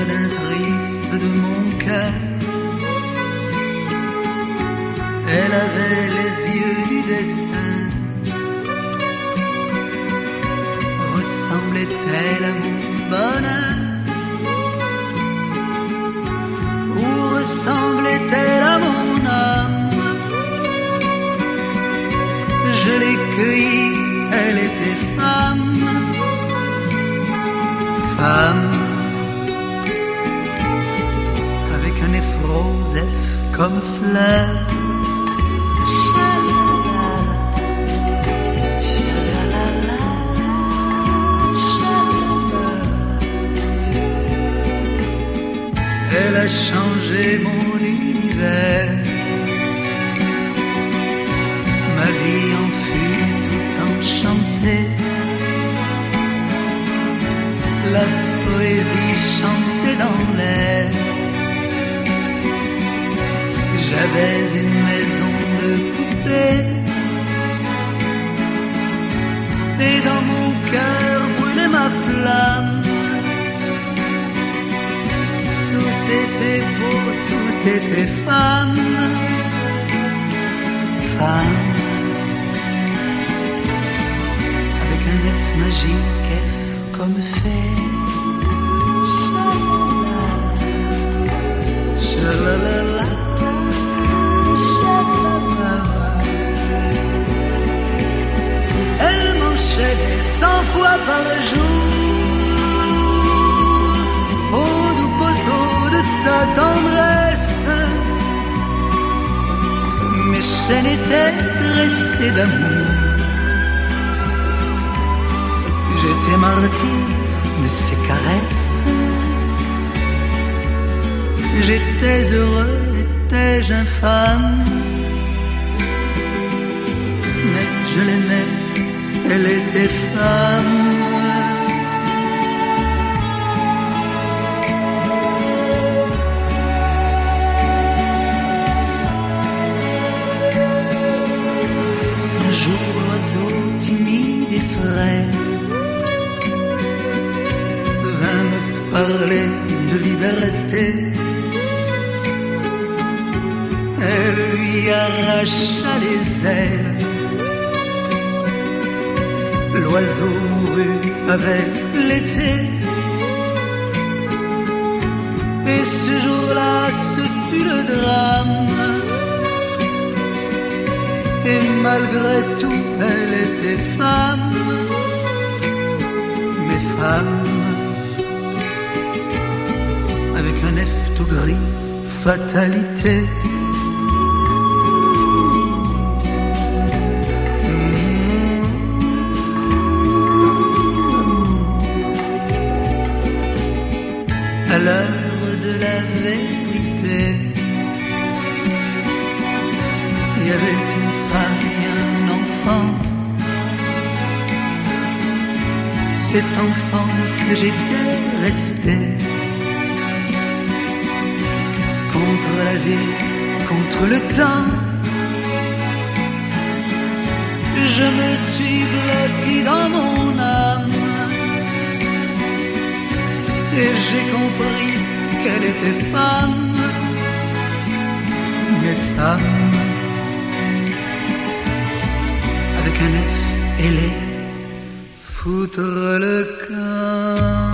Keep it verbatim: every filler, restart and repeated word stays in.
jardin triste de mon cœur. Elle avait les yeux du destin. Ressemblait-elle à mon bonheur? Ou ressemblait-elle à mon âme? Je l'ai cueillie, elle était femme. Femme, avec un effrosef comme fleur. Elle a changé mon univers. Ma vie en fut tout enchantée. La poésie chantait dans l'air. J'avais une maison de poupée. Et dans mon cœur brûlait ma flamme. Tout était beau, tout était femme. Femme. Avec un F magique, F comme fait. Shalalala, shalalala. Elle m'enchaînait cent fois par jour au doux poteau de sa tendresse. Mes chaînes étaient dressées d'amour. J'étais martyr de ses caresses. J'étais heureux, étais-je infâme? Mais je l'aimais, elle était femme. Un jour, l'oiseau timide et frais vint me parler de liberté. Elle lui arracha les ailes. L'oiseau mourut avec l'été. Et ce jour-là, ce fut le drame. Et malgré tout, elle était femme. Mais femme, avec un F tout gris, fatalité. À l'heure de la vérité, il y avait une femme et un enfant. Cet enfant que j'étais resté contre la vie, contre le temps. Je me suis blotti dans mon âme. Et j'ai compris qu'elle était femme. Mais femme, avec un F, elle est foutre le camp.